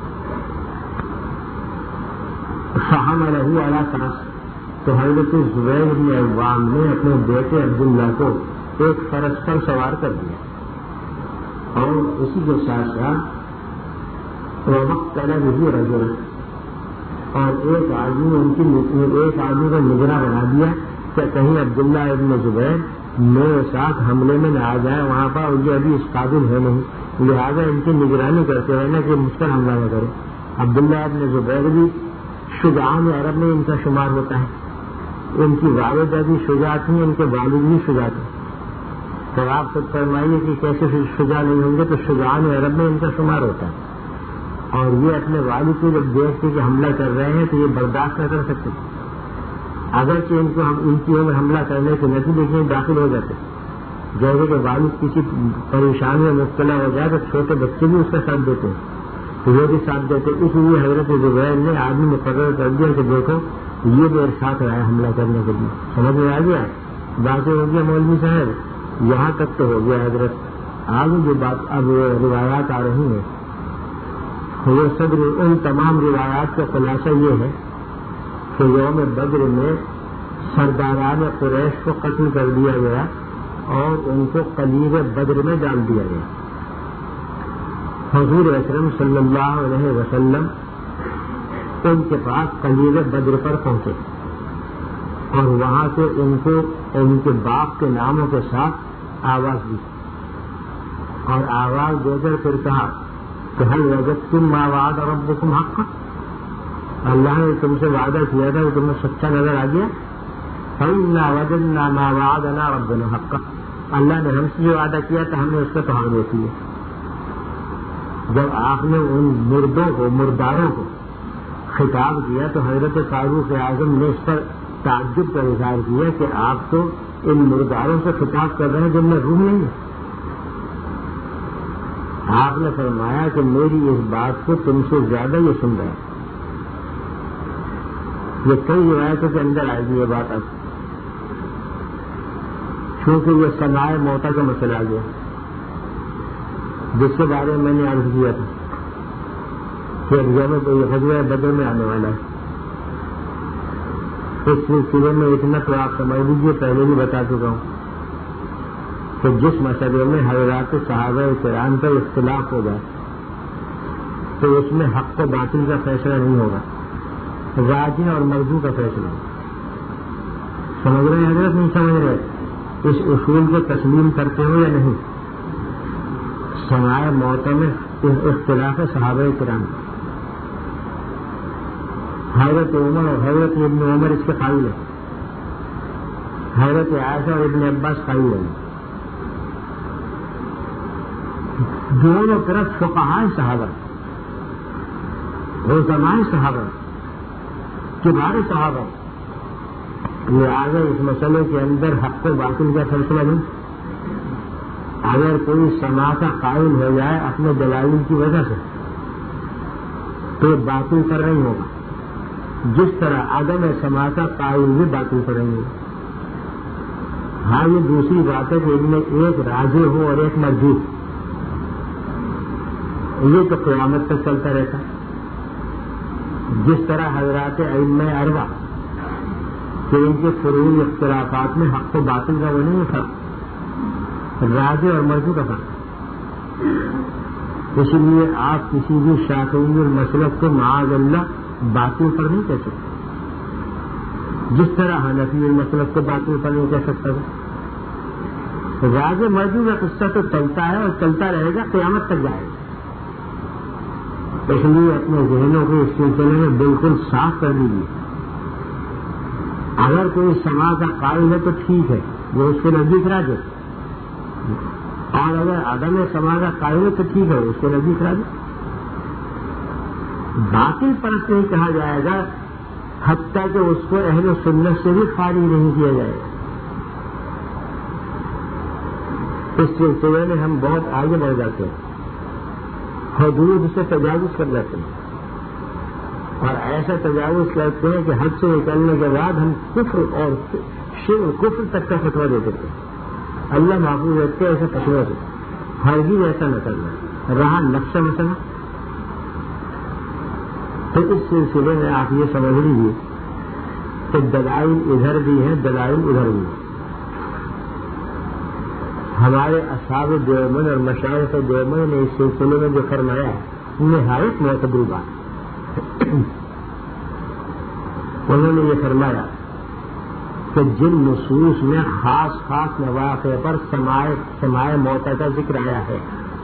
فحملہ علی فرس، تو حضرت زبیر بن عوام نے اپنے بیٹے عبداللہ کو ایک فرس پر سوار کر دیا اور اسی کے ساتھ ساتھ وقت بھی رجل، اور ایک آدمی ان کی ایک آدمی کو نگراں بنا دیا کہ کہیں عبداللہ ابن زبیر میرے ساتھ حملے میں نہ آ جائے وہاں پر، اور یہ ابھی اس قابل ہے نہیں، لہٰذا ان کی نگرانی کرتے رہنا کہ مجھ پر حملہ نہ کرے. عبداللہ ابن زبیر بھی شجاعان عرب میں ان کا شمار ہوتا ہے، ان کی والدہ بھی شجاع تھیں، ان کے والد بھی شجاع تھے. تو آپ خود فرمائیے کہ کیسے شجاع نہیں ہوں گے، تو شجاعان عرب میں ان کا شمار ہوتا ہے. اور یہ اپنے والد کو جب دیکھتے کہ حملہ کر رہے ہیں تو یہ برداشت نہ کر سکتے، اگرچہ ان کو ہم ان کی عمر حملہ کرنے کے نتیجے میں داخل ہو جاتے. جیسے کہ والد کسی پریشانی میں مبتلا ہو جائے تو چھوٹے بچے بھی اس کا ساتھ دیتے ہیں، تو وہ بھی ساتھ دیتے. اس لیے حضرت زبیر نے آدمی مقرر کر دیا کہ دیکھو یہ میرے ساتھ رہا ہے حملہ کرنے کے لیے. سمجھ میں آ گیا؟ باتیں ہو گیا مولوی صاحب، یہاں تک تو ہو گیا حضرت. آگے جو بات اب روایات آ رہی ہیں وہ سب ان تمام روایات کا خلاصہ یہ ہے کہ یوم بدر میں سرداران قریش کو قتل کر دیا گیا اور ان کو قلیب بدر میں ڈال دیا گیا. حضور اکرم صلی اللہ علیہ وسلم ان کے پاس قلیب بدر پر پہنچے اور وہاں سے ان کو ان کے باپ کے ناموں کے ساتھ آواز دی اور آواز دے کر پھر کہا کہ هل وجدتم ما وعد ربكم حقا، اللہ نے تم سے وعدہ کیا تھا کہ تمہیں سچا نظر آ گیا. فإنا وجدنا ما وعدنا ربنا حقا، اللہ نے ہم سے جو وعدہ کیا تھا ہم نے اس کا توڑ دیتی ہے. جب آپ نے ان مردوں کو مرداروں کو خطاب کیا تو حضرت فاروق اعظم نے اس پر تعجب کا اظہار کیا کہ آپ تو ان مرداروں سے خطاب کر رہے ہیں جن میں روح نہیں ہے. آپ نے فرمایا کہ میری اس بات کو تم سے زیادہ یہ سن رہا ہے. یہ کئی روایتوں کے اندر آئے گی یہ بات اب، کیونکہ یہ سماع موتا کا مسئلہ آ گیا جس کے بارے میں میں نے عرض کیا تھا کہ اب یہ غزوہ بدر میں آنے والا ہے. اس سلسلے میں اتنا تو آپ سمجھ لیجیے، پہلے بھی بتا چکا ہوں کہ جس مسئلے میں حضرات صحابہ کرام کا اختلاف ہو جائے تو اس میں حق و باطل کا فیصلہ نہیں ہوگا، راجح اور مرجو کا فیصلہ ہوگا. سمجھ رہے ہیں حضرت؟ نہیں سمجھ رہے؟ اس اصول کو تسلیم کرتے ہو یا نہیں؟ سماع موتا میں اختلاف صحابہ کرام، حضرت عمر اور حضرت ابن عمر اس کے قائل ہیں، حضرت عائشہ اور ابن عباس قائل ہیں. دونوں طرف فقہائے صحابہ، علماء صحابہ، کبار صحابہ، لہٰذا اس مسئلے کے اندر حق و باطل کا فیصلہ نہیں. اگر کوئی سماع کا قائل ہو جائے اپنے دلائل کی وجہ سے تو باطل پر نہیں ہوگا، جس طرح عدم سماع کا قائل بھی باطل پر نہیں ہوگا. ہاں یہ دوسری بات ہے کہ ان میں ایک راجح ہو اور ایک مرجوح، یہ تو قیامت تک چلتا رہتا. جس طرح حضرات ائمہ اربعہ کہ ان کے فروعی اختلافات میں حق و باطل کا وہ نہیں فرق، راجح اور مرجوح کا فرق. اس لیے آپ کسی بھی شافعی المسلک کو معاذ اللہ باطل پر نہیں کہہ سکتے، جس طرح حنفی المسلک کو باطل پر نہیں کہہ سکتا. راجح مرجوح کا قصہ تو چلتا ہے اور چلتا رہے گا، قیامت تک جائے گا. اس لیے اپنے ذہنوں کو اس سلسلے میں بالکل صاف کر دیجیے. اگر کوئی سماع کا قائل ہے تو ٹھیک ہے، وہ اس کے نزدیک راجح، اور اگر عدم سماع کا قائل ہے تو ٹھیک ہے، اس کے نزدیک راجح. باطل پرست نہیں کہا جائے گا حتیٰ کہ اس کو اہل سنت سے بھی خارج نہیں کیا جائے گا. اس سلسلے میں ہم بہت آگے بڑھ جاتے ہیں، حدود سے تجاوز کر جاتے ہیں اور ایسا تجاوز کرتے ہیں کہ حد سے نکلنے کے بعد ہم کفر اور شرک کفر تک کا فتویٰ دے دیتے ہیں۔ اللہ محفوظ رکھتے ایسے فتویٰ سے، ہرگز ایسا نہ کرنا۔ رہا نقشہ مسئلہ، تو اس سلسلے میں آپ یہ سمجھ لیجیے کہ دلائل ادھر بھی ہیں، دلائل ادھر بھی ہیں۔ ہمارے اصحاب دیوبند اور مشائخ دیوبند نے اس سلسلے میں جو فرمایا ہے نہایت معتبر بات۔ انہوں نے یہ فرمایا کہ جن نصوص میں خاص خاص مواقع پر سماع سماع موت کا ذکر آیا ہے،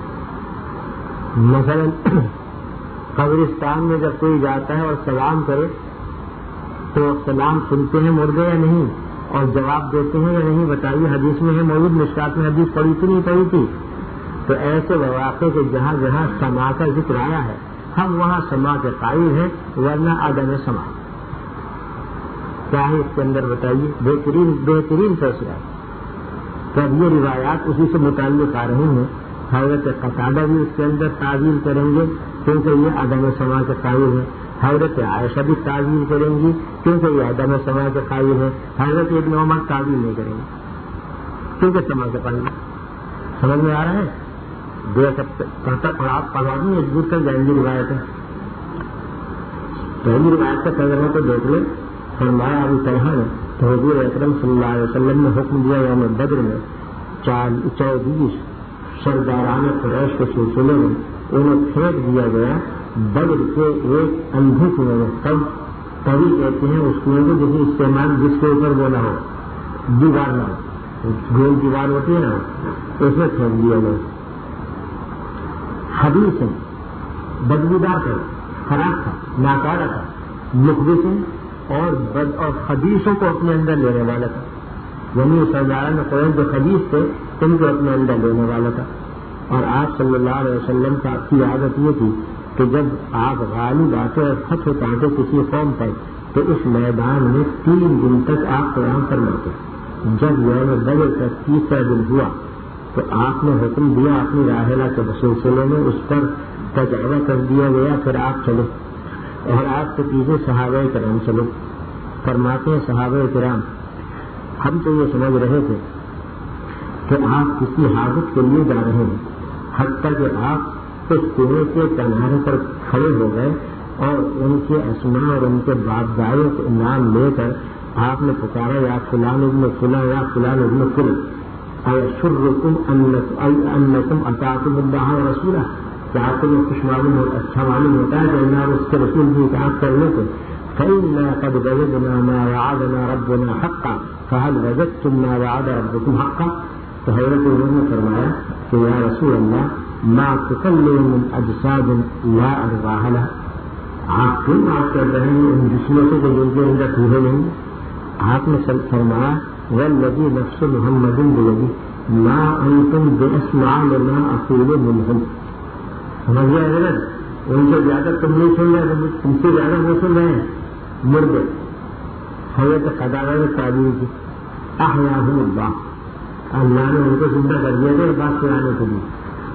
مثلا قبرستان میں جب کوئی جاتا ہے اور سلام کرے تو سلام سنتے ہیں مردے یا نہیں، اور جواب دیتے ہیں یا نہیں، بتائیے۔ حدیث میں ہے موجود، مشکات میں حدیث پڑھی تھی نہیں پڑھی تھی؟ تو ایسے مواقع کے جہاں جہاں سماع کا ذکر آیا ہے ہم وہاں سماع کے قائل ہیں، ورنہ عدم سماع کیا ہے اس کے اندر بتائیے؟ بہترین بہترین فیصلہ ہے۔ تو اب یہ روایات اسی سے متعلق آ رہی ہیں۔ حضرت قتادہ بھی اس کے اندر تعویل کریں گے کیونکہ یہ عدم سماع کے قائل ہیں، حضرت عائشہ بھی تعویل کریں گی کیونکہ یہ عدم سماع کے قائل ہیں، حضرت ابن عمر تعویل نہیں کریں گے کیونکہ سماع کے قائل ہیں۔ سمجھ میں آ رہا ہے؟ دے سکتے آپ قوانین ایک کر جائیں گی روایتیں۔ پہلی روایت کا ترجمہ تو دیکھ لیں۔ فرمایا ابو طلحہ نے تو حضور اکرم صلی اللہ علیہ وسلم نے حکم دیا یوم بدر میں چوبیس سرداران قریش کے سلسلے میں انہیں پھینک دیا گیا بدر کے ایک اندھے کنویں میں۔ تب تبھی کہتے ہیں اس کنویں کو جسے استعمال جس کے اوپر بولا ہو، دیوار نہ ہو، گول دیوار ہوتی ہے نا، اس میں پھینک دیا گیا۔ حدیث ہے، بدبودار تھا، خراب تھا، ناکارہ تھا، مخبص اور بد اور خبیثوں کو اپنے اندر لینے والا تھا، یعنی سرداران قریش جو خبیث تھے ان کو اپنے اندر لینے والا تھا۔ اور آپ صلی اللہ علیہ وسلم کا کی عادت یہ تھی کہ جب آپ غالب آتے اور فتح پاتے کسی قوم پر تو اس میدان میں تین دن تک آپ قیام فرماتے۔ جب یوم بدر کا تیسرا دن ہوا تو آپ نے حکم دیا اپنی راحلہ کے سلسلے میں اس پر تجربہ کر دیا گیا، پھر آپ چلے اور آپ کے پیچھے صحابہ کرام چلو۔ فرماتے ہیں صحابہ کرام ہم تو یہ سمجھ رہے تھے کہ آپ کسی حاجت کے لیے جا رہے ہیں، حتیٰ کہ آپ اس کنویں کے کنارے پر کھڑے ہو گئے اور ان کے اسماء اور ان کے باپ دادوں کے نام لے کر آپ نے پکارا یا فلان ابن فلاں یا فلان ابن فلاں ایشرکم انکم اطعتم اللہ و رسولہ، کیا آپ کو یہ خوش معلوم اور اچھا معلوم ہوتا ہے کہ اللہ اور اس کے رسول کی اطاعت کرنے سے؟ فإنا قد وجدنا ما وعدنا ربنا حقا فهل وجدتم ما وعد ربكم حقا؟ تو حضرت عمر نے فرمایا کہ یا رسول اللہ ما تکلم من اجساد لا ارواح لها، آپ کیوں بات کر رہے ہیں ان جسموں سے جو جن کے اندر روحیں نہیں؟ آپ نے فرمایا والذی نفس محمد بیدہ ما انتم باسمع لما اقول منهم۔ سمجھے حضرت ان سے زیادہ تم نہیں سن رہے، تم سے زیادہ وہ سن رہے ہیں مردے۔ حضرت قتادہ نے تعبیر کی احیاہم اللہ، اللہ نے ان کو زندہ کر دیا تھا بات سنانے کے لیے،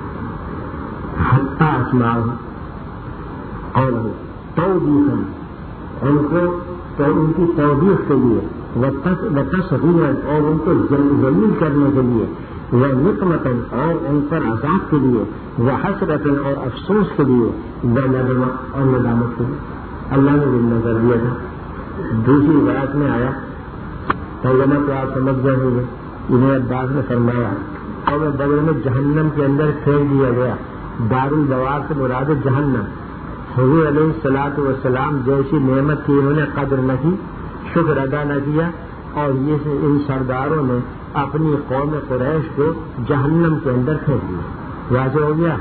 حتی اسمعہم اور توبیخاً ان کو تو ان کی توبیخ کے لیے وتصغیراً اور ان کو ذلیل کرنے کے لیے، ونقمتاً اور ان پر عذاب کے لیے، وحسرتاً اور افسوس کے لیے، وندامہ اور ندامت کے لیے اللہ نے زندہ کر دیا تھا۔ دوسری بات میں آیا ترجمہ تو آپ سمجھ گئے ہوں گے، ابن عباس نے فرمایا اور بدر میں جہنم کے اندر پھینک دیا گیا، دار البوار سے مراد جہنم۔ حضور علیہ الصلاۃ والسلام جیسی نعمت کی انہوں نے قدر نہ کی، شکر ادا نہ کیا، اور یہ ان سرداروں نے اپنی قوم قریش کو جہنم کے اندر پھینک دیا۔ واضح ہو گیا؟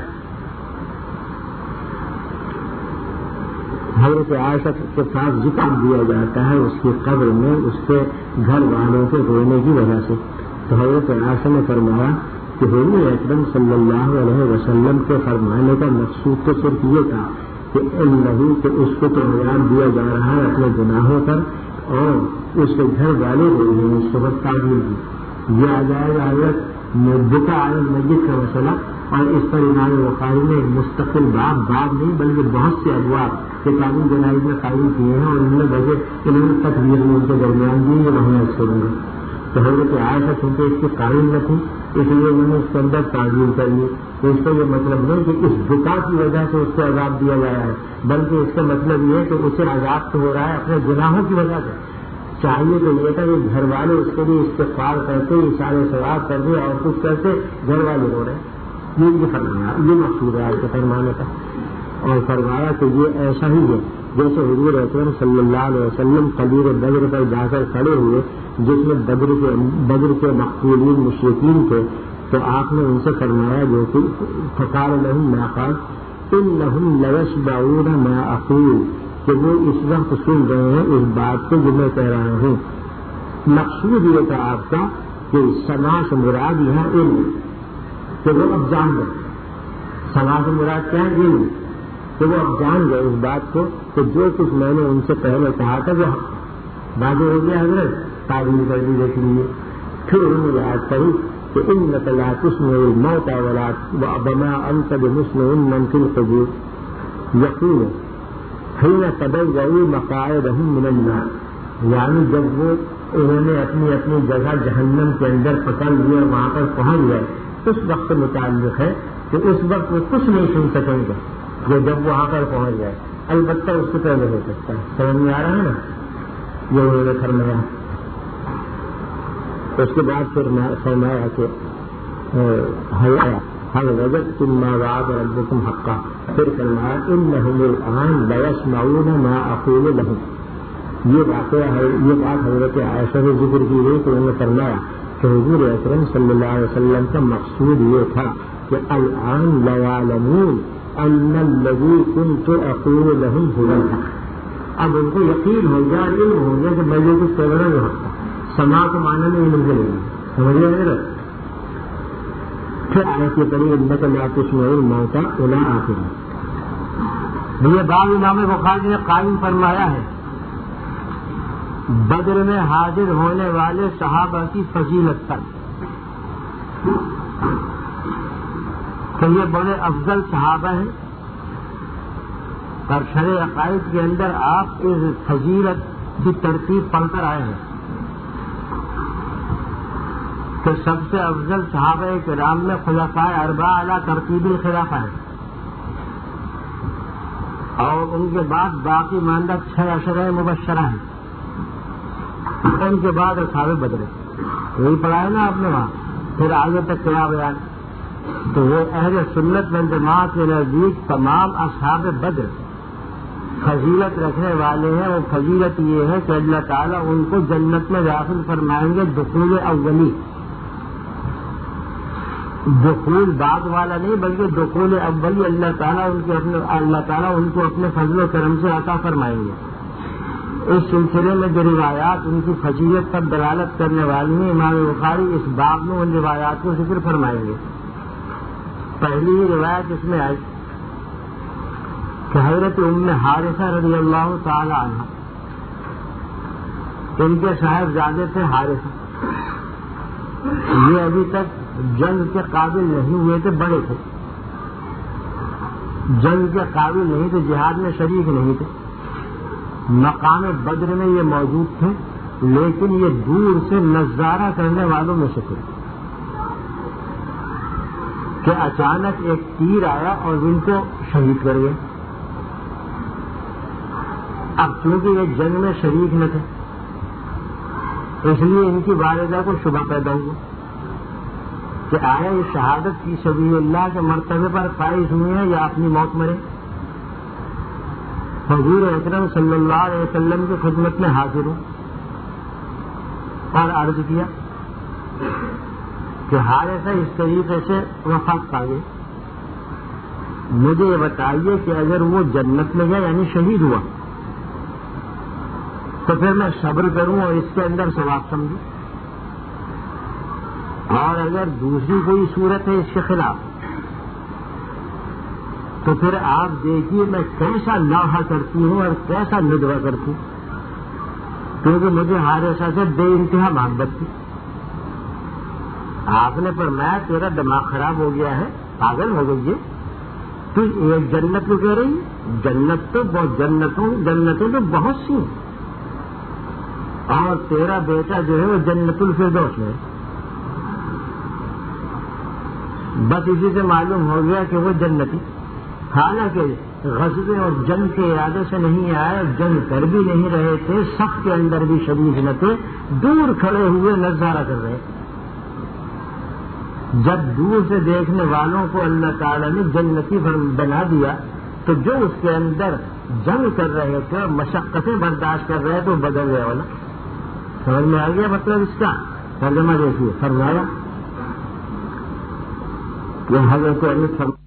حضرت عائشہ کے ساتھ ذکر دیا جاتا ہے اس کی قبر میں اس کے گھر والوں کے رونے کی وجہ سے۔ تو حضرت عائشہ نے فرمایا کہ حضور اکرم صلی اللہ علیہ وسلم کے فرمانے کا مقصود تو صرف یہ تھا کہ نہیں کہ اس کو تو عذاب دیا جا رہا ہے اپنے گناہوں پر، اور اس کے گھر والے کو اس وقت تعبیر دی۔ یہ آ جائے گا حضرت بکا علی المسجد کا مسئلہ، اور اس پر امام بخاری نے مستقل باب باب نہیں بلکہ بہت سے ابواب کتابی جنائز میں قائم کیے ہیں، اور ان میں وجہ انہوں نے تقریر میں ان کے درمیان دی یہ وہاں اس کروں گے. تو حضرت عائشہ چونکہ اس کے قائم نہ تھی اس لیے انہوں نے اس کے اندر تعبیر کر لی. تو اس کا یہ مطلب نہیں کہ اس بکا کی وجہ سے اس کو عذاب دیا گیا ہے، بلکہ اس کا مطلب یہ ہے کہ اسے عذاب تو ہو رہا ہے اپنے گناہوں کی وجہ سے. چاہیے تو یہ تھا کہ گھر والے اس کے لیے استغفار کرتے، اشارے ثواب کرتے اور کچھ کرتے، گھر والے ہو رہے. یہ فرمایا، یہ مقصود ہے آپ کے فرمانے کا. اور فرمایا کہ یہ ایسا ہی ہے جیسے حضور اکرم صلی اللہ علیہ وسلم قدیر بدر پر جا کر کھڑے ہوئے جس میں بدر کے بدر کے مقتولین مشرکین تھے، تو آپ نے ان سے فرمایا جو کہ فقال لهم ما قال انهم ليسمعون ما اقول، کہ وہ اس وقت سن رہے ہیں اس بات کو جو میں کہہ رہا ہوں. مقصود یہ تھا آپ کا کہ سماع سے مراد یہاں علم، کہ وہ اب جان گئے. سماع سے مراد کیا ہے؟ علم، کہ وہ اب جان گئے اس بات کو کہ جو کچھ میں نے ان سے پہلے کہا تھا وہ واضح ہو گیا. حضرت تعبیر کر دی دیکھ لیجیے. پھر انہوں نے یاد کری کہ انک لا تسمع الموتى ولا وما انت بمسمع من في القبور یقین حين تبوأوا مقاعدهم من النار، یعنی جب وہ انہوں نے اپنی اپنی جگہ جہنم کے اندر پکڑ لیے اور وہاں پر پہنچ گئے، اس وقت متعلق ہے کہ اس وقت وہ کچھ نہیں سن سکیں گے جو جب وہاں پر پہنچ گئے. البتہ اس سے پہلے ہو سکتا ہے. سمجھ میں آ رہا ہے نا؟ یہ انہوں نے فرمایا. اس کے بعد پھر فرمایا کہ ہر وجدتم ما وعد ربكم حقا، پھر فرمایا انهم الآن ليسمعون ما اقول لهم. یہ واقعہ ہے، یہ بات حضرت عائشہ سے ذکر کی گئی کہ انہوں نے فرمایا کہ حضور اکرم صلی اللہ علیہ وسلم کا مقصود یہ تھا کہ الآن ليعلمون ان الذي كنت اقول لهم هو الحق. اب ان کو یقین ہو گیا، علم ہو گیا کہ میں جو کچھ کہہ رہا ہوں حق. سما کو معنی میں علم سے لیں سمجھ رہے ہیں. پھر آئے کے قریب انک لا تسمع الموتى ولا آخر. یہ باب امام بخاری نے قائم فرمایا ہے بدر میں حاضر ہونے والے صحابہ کی فضیلت پر، کہ یہ بڑے افضل صحابہ ہیں اور شرع عقائد کے اندر آپ اس فضیلت کی ترتیب پڑھ کر آئے ہیں کہ سب سے افضل صحابہ کرام میں خلفاء اربعہ اعلیٰ ترتیب الخلافہ ہیں، اور ان کے بعد باقی ماندہ چھ عشرہ مبشرہ ہیں، ان کے بعد اصحاب بدر. وہی پڑھا ہے نا آپ نے وہاں. پھر آگے تک کیا بیان؟ تو وہ اہل سنت والجماعت کے نزدیک تمام اصحاب بدر فضیلت رکھنے والے ہیں. وہ فضیلت یہ ہے کہ اللہ تعالیٰ ان کو جنت میں داخل فرمائیں گے دخول اولی، دخول بعد والا نہیں بلکہ دخول اولی. اللہ تعالیٰ ان کے اپنے اللہ تعالیٰ ان کو اپنے فضل و کرم سے عطا فرمائیں گے. اس سلسلے میں جو روایات ان کی فضیلت پر دلالت کرنے والی ہیں امام بخاری اس باب میں ان روایات کو ذکر فرمائیں گے. پہلی ہی روایت اس میں آئی کہ حضرت ام حارثہ رضی اللہ تعالی عنہ، ان کے صاحبزادے تھے حارثہ. یہ ابھی تک جنگ کے قابل نہیں ہوئے تھے، بڑے تھے، جنگ کے قابل نہیں تھے، جہاد میں شریک نہیں تھے. مقام بدر میں یہ موجود تھے لیکن یہ دور سے نظارہ کرنے والوں میں سے تھے کہ اچانک ایک تیر آیا اور ان کو شہید کر گیا. اب چونکہ یہ جنگ میں شریک نہ تھے اس لیے ان کی والدہ کو شبہ پیدا ہوا کہ آیا یہ شہادت کی سبیل اللہ کے مرتبے پر فائز ہوئے ہیں یا اپنی موت مرے. حضور اکرم صلی اللہ علیہ وسلم کی خدمت میں حاضر ہوں اور عرض کیا کہ حارثہ اس طریقے سے وفات پا گئے، مجھے یہ بتائیے کہ اگر وہ جنت میں گیا یعنی شہید ہوا تو پھر میں صبر کروں اور اس کے اندر ثواب سمجھوں، اور اگر دوسری کوئی صورت ہے اس کے خلاف تو پھر آپ دیکھیے میں کیسا نوحہ کرتی ہوں اور کیسا ندوہ کرتی ہوں، کیونکہ مجھے حارثہ سے بے انتہا محبت تھی. آپ نے فرمایا تیرا دماغ خراب ہو گیا ہے، پاگل ہو گئی ہے، تو ایک جنت کو کہہ رہی ہے؟ جنت تو بہت جنتوں جنتیں تو بہت سی ہیں، اور تیرا بیٹا جو ہے وہ جنت الفردوس میں، بس اسی سے معلوم ہو گیا کہ وہ جنتی، حالانکہ غزوے اور جنگ کے ارادے سے نہیں آئے، جنگ کر بھی نہیں رہے تھے، صف کے اندر بھی شریف نہ تھے، دور کھڑے ہوئے نظارہ کر رہے۔ جب دور سے دیکھنے والوں کو اللہ تعالیٰ نے جنتی بنا دیا تو جو اس کے اندر جنگ کر رہے تھے، مشقتیں برداشت کر رہے تھے، وہ بدل گئے والا۔ سمجھ میں آ گیا مطلب اس کا؟ ترجمہ دیکھیے، فرمایا کہ حضرت علی